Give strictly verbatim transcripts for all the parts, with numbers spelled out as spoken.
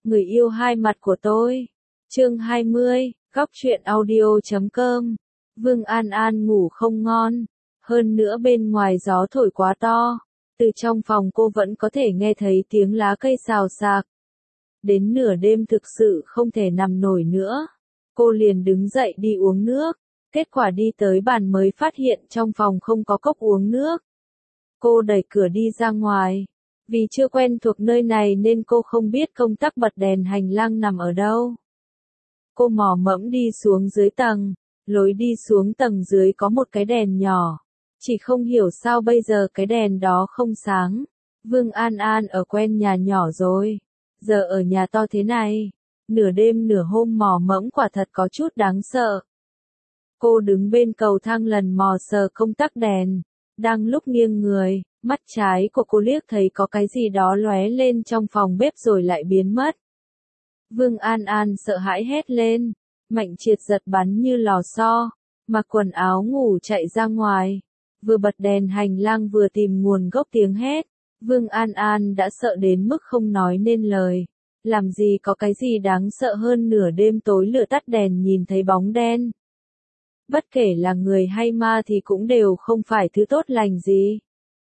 Người yêu hai mặt của tôi. Chương hai mươi, góc truyện audio chấm com. Vương An An ngủ không ngon, hơn nữa bên ngoài gió thổi quá to, từ trong phòng cô vẫn có thể nghe thấy tiếng lá cây xào xạc. Đến nửa đêm thực sự không thể nằm nổi nữa, cô liền đứng dậy đi uống nước, kết quả đi tới bàn mới phát hiện trong phòng không có cốc uống nước. Cô đẩy cửa đi ra ngoài, vì chưa quen thuộc nơi này nên cô không biết công tắc bật đèn hành lang nằm ở đâu. Cô mò mẫm đi xuống dưới tầng, lối đi xuống tầng dưới có một cái đèn nhỏ, chỉ không hiểu sao bây giờ cái đèn đó không sáng. Vương An An ở quen nhà nhỏ rồi, giờ ở nhà to thế này, nửa đêm nửa hôm mò mẫm quả thật có chút đáng sợ. Cô đứng bên cầu thang lần mò sờ công tắc đèn, đang lúc nghiêng người, mắt trái của cô liếc thấy có cái gì đó lóe lên trong phòng bếp rồi lại biến mất. Vương An An sợ hãi hét lên, Mạnh Triệt giật bắn như lò xo, mặc quần áo ngủ chạy ra ngoài, vừa bật đèn hành lang vừa tìm nguồn gốc tiếng hét. Vương An An đã sợ đến mức không nói nên lời, làm gì có cái gì đáng sợ hơn nửa đêm tối lửa tắt đèn nhìn thấy bóng đen. Bất kể là người hay ma thì cũng đều không phải thứ tốt lành gì.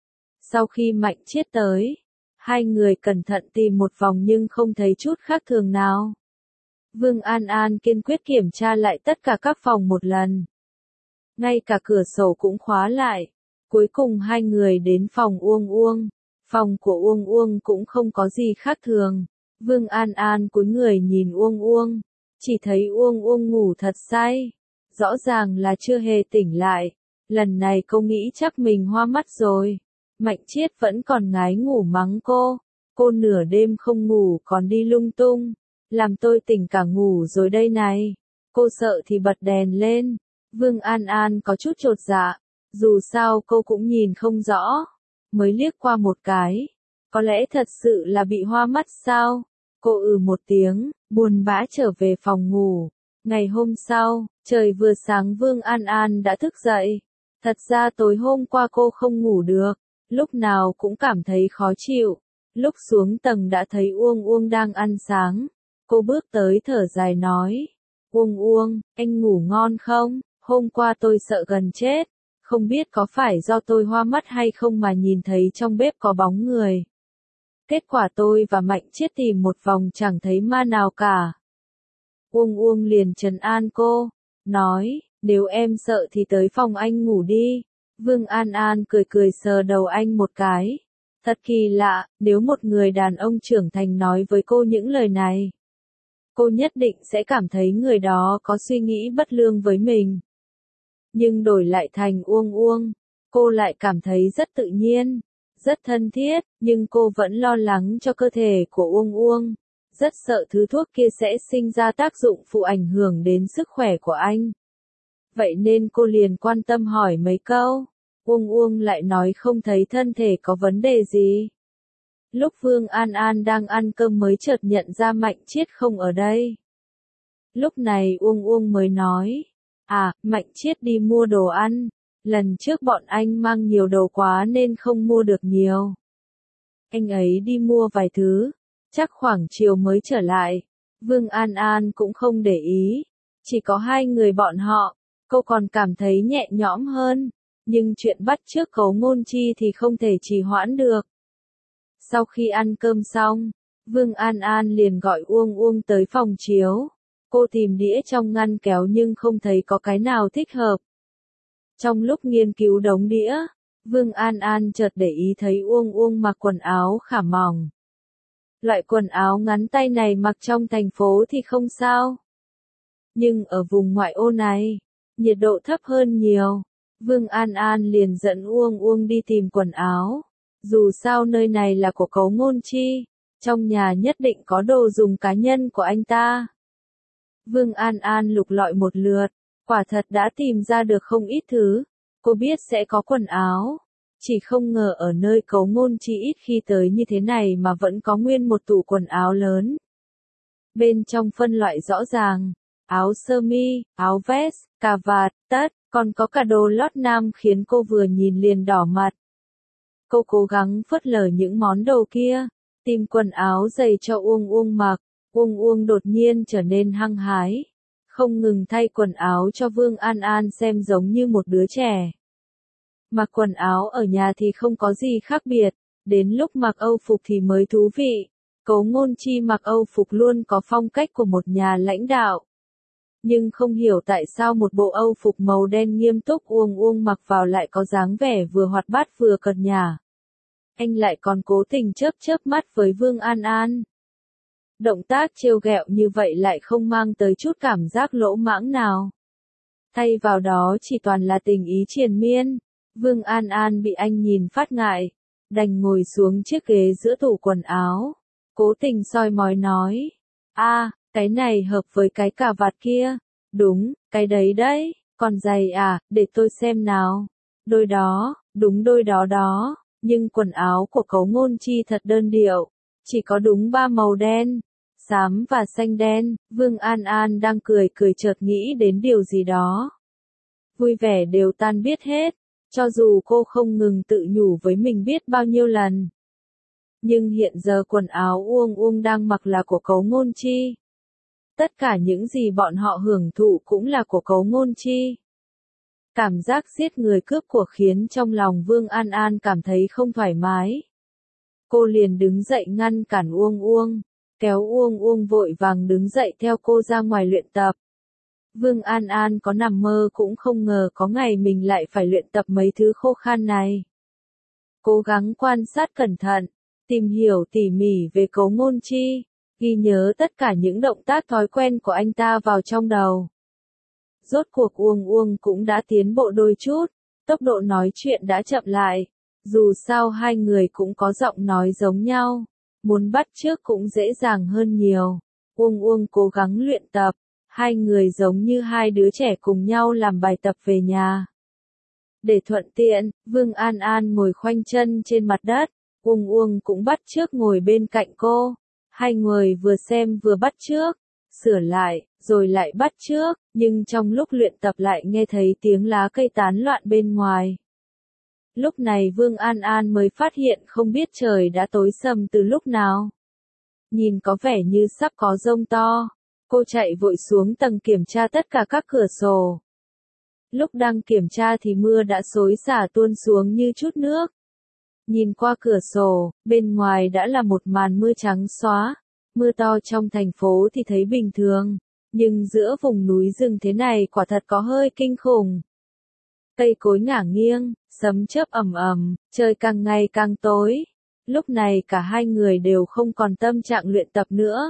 Sau khi Mạnh Triệt tới, hai người cẩn thận tìm một vòng nhưng không thấy chút khác thường nào. Vương An An kiên quyết kiểm tra lại tất cả các phòng một lần. Ngay cả cửa sổ cũng khóa lại. Cuối cùng hai người đến phòng Uông Uông. Phòng của Uông Uông cũng không có gì khác thường. Vương An An cúi người nhìn Uông Uông, chỉ thấy Uông Uông ngủ thật say. Rõ ràng là chưa hề tỉnh lại. Lần này cô nghĩ chắc mình hoa mắt rồi. Mạnh Triệt vẫn còn ngái ngủ mắng cô. Cô nửa đêm không ngủ còn đi lung tung. Làm tôi tỉnh cả ngủ rồi đây này. Cô sợ thì bật đèn lên. Vương An An có chút chột dạ. Dù sao cô cũng nhìn không rõ. Mới liếc qua một cái. Có lẽ thật sự là bị hoa mắt sao? Cô ừ một tiếng, buồn bã trở về phòng ngủ. Ngày hôm sau, trời vừa sáng Vương An An đã thức dậy. Thật ra tối hôm qua cô không ngủ được. Lúc nào cũng cảm thấy khó chịu. Lúc xuống tầng đã thấy Uông Uông đang ăn sáng. Cô bước tới thở dài nói. Uông Uông, anh ngủ ngon không? Hôm qua tôi sợ gần chết. Không biết có phải do tôi hoa mắt hay không mà nhìn thấy trong bếp có bóng người. Kết quả tôi và Mạnh Triệt tìm một vòng chẳng thấy ma nào cả. Uông Uông liền trấn an cô. Nói, nếu em sợ thì tới phòng anh ngủ đi. Vương An An cười cười sờ đầu anh một cái. Thật kỳ lạ, nếu một người đàn ông trưởng thành nói với cô những lời này, cô nhất định sẽ cảm thấy người đó có suy nghĩ bất lương với mình. Nhưng đổi lại thành Uông Uông, cô lại cảm thấy rất tự nhiên, rất thân thiết, nhưng cô vẫn lo lắng cho cơ thể của Uông Uông, rất sợ thứ thuốc kia sẽ sinh ra tác dụng phụ ảnh hưởng đến sức khỏe của anh. Vậy nên cô liền quan tâm hỏi mấy câu. Uông Uông lại nói không thấy thân thể có vấn đề gì. Lúc Vương An An đang ăn cơm mới chợt nhận ra Mạnh Triệt không ở đây. Lúc này Uông Uông mới nói. À, Mạnh Triệt đi mua đồ ăn. Lần trước bọn anh mang nhiều đồ quá nên không mua được nhiều. Anh ấy đi mua vài thứ. Chắc khoảng chiều mới trở lại. Vương An An cũng không để ý. Chỉ có hai người bọn họ. Cô còn cảm thấy nhẹ nhõm hơn. Nhưng chuyện bắt chước Cấu Ngôn Chi thì không thể trì hoãn được. Sau khi ăn cơm xong, Vương An An liền gọi Uông Uông tới phòng chiếu. Cô tìm đĩa trong ngăn kéo nhưng không thấy có cái nào thích hợp. Trong lúc nghiên cứu đống đĩa, Vương An An chợt để ý thấy Uông Uông mặc quần áo khả mỏng. Loại quần áo ngắn tay này mặc trong thành phố thì không sao. Nhưng ở vùng ngoại ô này, nhiệt độ thấp hơn nhiều. Vương An An liền dẫn Uông Uông đi tìm quần áo. Dù sao nơi này là của Cấu Ngôn Chi, trong nhà nhất định có đồ dùng cá nhân của anh ta. Vương An An lục lọi một lượt, quả thật đã tìm ra được không ít thứ. Cô biết sẽ có quần áo, chỉ không ngờ ở nơi Cấu Ngôn Chi ít khi tới như thế này mà vẫn có nguyên một tủ quần áo lớn. Bên trong phân loại rõ ràng, áo sơ mi, áo vest, cà vạt, tất, còn có cả đồ lót nam khiến cô vừa nhìn liền đỏ mặt. Cô cố gắng phớt lờ những món đồ kia, tìm quần áo giày cho Uông Uông mặc. Uông Uông đột nhiên trở nên hăng hái, không ngừng thay quần áo cho Vương An An xem giống như một đứa trẻ. Mặc quần áo ở nhà thì không có gì khác biệt, đến lúc mặc Âu phục thì mới thú vị. Cố Ngôn Chi mặc Âu phục luôn có phong cách của một nhà lãnh đạo. Nhưng không hiểu tại sao một bộ Âu phục màu đen nghiêm túc Uông Uông mặc vào lại có dáng vẻ vừa hoạt bát vừa cợt nhả. Anh lại còn cố tình chớp chớp mắt với Vương An An. Động tác trêu ghẹo như vậy lại không mang tới chút cảm giác lỗ mãng nào. Thay vào đó chỉ toàn là tình ý triền miên. Vương An An bị anh nhìn phát ngại, đành ngồi xuống chiếc ghế giữa tủ quần áo. Cố tình soi mói nói, a, cái này hợp với cái cà vạt kia. Đúng, cái đấy đấy, còn giày à, để tôi xem nào. Đôi đó, đúng đôi đó đó, nhưng quần áo của Cố Ngôn Chi thật đơn điệu, chỉ có đúng ba màu đen, xám và xanh đen. Vương An An đang cười cười chợt nghĩ đến điều gì đó. Vui vẻ đều tan biết hết, cho dù cô không ngừng tự nhủ với mình biết bao nhiêu lần. Nhưng hiện giờ quần áo Uông Uông đang mặc là của Cố Ngôn Chi. Tất cả những gì bọn họ hưởng thụ cũng là của Cố Ngôn Chi. Cảm giác giết người cướp của khiến trong lòng Vương An An cảm thấy không thoải mái. Cô liền đứng dậy ngăn cản Uông Uông, kéo Uông Uông vội vàng đứng dậy theo cô ra ngoài luyện tập. Vương An An có nằm mơ cũng không ngờ có ngày mình lại phải luyện tập mấy thứ khô khan này. Cố gắng quan sát cẩn thận, tìm hiểu tỉ mỉ về Cố Ngôn Chi, ghi nhớ tất cả những động tác thói quen của anh ta vào trong đầu. Rốt cuộc Uông Uông cũng đã tiến bộ đôi chút, tốc độ nói chuyện đã chậm lại. Dù sao hai người cũng có giọng nói giống nhau, muốn bắt chước cũng dễ dàng hơn nhiều. Uông Uông cố gắng luyện tập, hai người giống như hai đứa trẻ cùng nhau làm bài tập về nhà. Để thuận tiện, Vương An An ngồi khoanh chân trên mặt đất, Uông Uông cũng bắt chước ngồi bên cạnh cô. Hai người vừa xem vừa bắt chước, sửa lại, rồi lại bắt chước, nhưng trong lúc luyện tập lại nghe thấy tiếng lá cây tán loạn bên ngoài. Lúc này Vương An An mới phát hiện không biết trời đã tối sầm từ lúc nào. Nhìn có vẻ như sắp có giông to, cô chạy vội xuống tầng kiểm tra tất cả các cửa sổ. Lúc đang kiểm tra thì mưa đã xối xả tuôn xuống như chút nước. Nhìn qua cửa sổ, bên ngoài đã là một màn mưa trắng xóa. Mưa to trong thành phố thì thấy bình thường, nhưng giữa vùng núi rừng thế này quả thật có hơi kinh khủng. Cây cối ngả nghiêng, sấm chớp ầm ầm, trời càng ngày càng tối. Lúc này cả hai người đều không còn tâm trạng luyện tập nữa.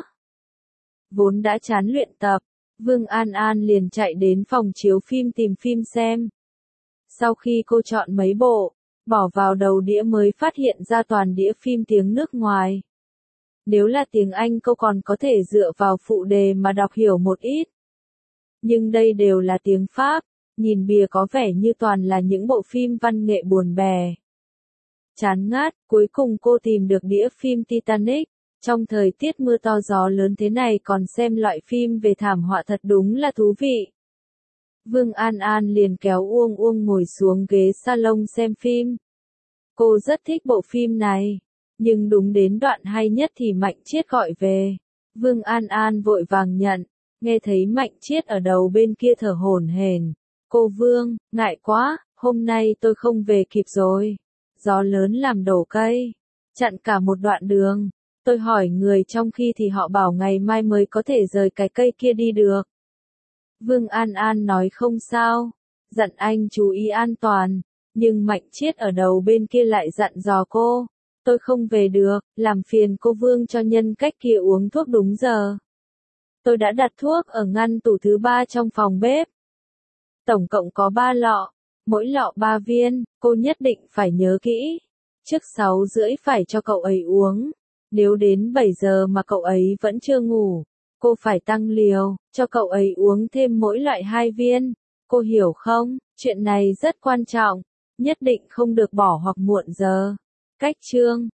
Vốn đã chán luyện tập, Vương An An liền chạy đến phòng chiếu phim tìm phim xem. Sau khi cô chọn mấy bộ, bỏ vào đầu đĩa mới phát hiện ra toàn đĩa phim tiếng nước ngoài. Nếu là tiếng Anh cô còn có thể dựa vào phụ đề mà đọc hiểu một ít. Nhưng đây đều là tiếng Pháp, nhìn bìa có vẻ như toàn là những bộ phim văn nghệ buồn bè. Chán ngát, cuối cùng cô tìm được đĩa phim Titanic. Trong thời tiết mưa to gió lớn thế này còn xem loại phim về thảm họa thật đúng là thú vị. Vương An An liền kéo Uông Uông ngồi xuống ghế salon xem phim. Cô rất thích bộ phim này, nhưng đúng đến đoạn hay nhất thì Mạnh Chiết gọi về. Vương An An vội vàng nhận, nghe thấy Mạnh Chiết ở đầu bên kia thở hổn hển. Cô Vương, ngại quá, hôm nay tôi không về kịp rồi. Gió lớn làm đổ cây, chặn cả một đoạn đường. Tôi hỏi người trong khi thì họ bảo ngày mai mới có thể rời cái cây kia đi được. Vương An An nói không sao, dặn anh chú ý an toàn, nhưng Mạnh Chiết ở đầu bên kia lại dặn dò cô, tôi không về được, làm phiền cô Vương cho nhân cách kia uống thuốc đúng giờ. Tôi đã đặt thuốc ở ngăn tủ thứ ba trong phòng bếp. Tổng cộng có ba lọ, mỗi lọ ba viên, cô nhất định phải nhớ kỹ. Trước sáu rưỡi phải cho cậu ấy uống. Nếu đến bảy giờ mà cậu ấy vẫn chưa ngủ, cô phải tăng liều, cho cậu ấy uống thêm mỗi loại hai viên. Cô hiểu không? Chuyện này rất quan trọng, nhất định không được bỏ hoặc muộn giờ. Cách chương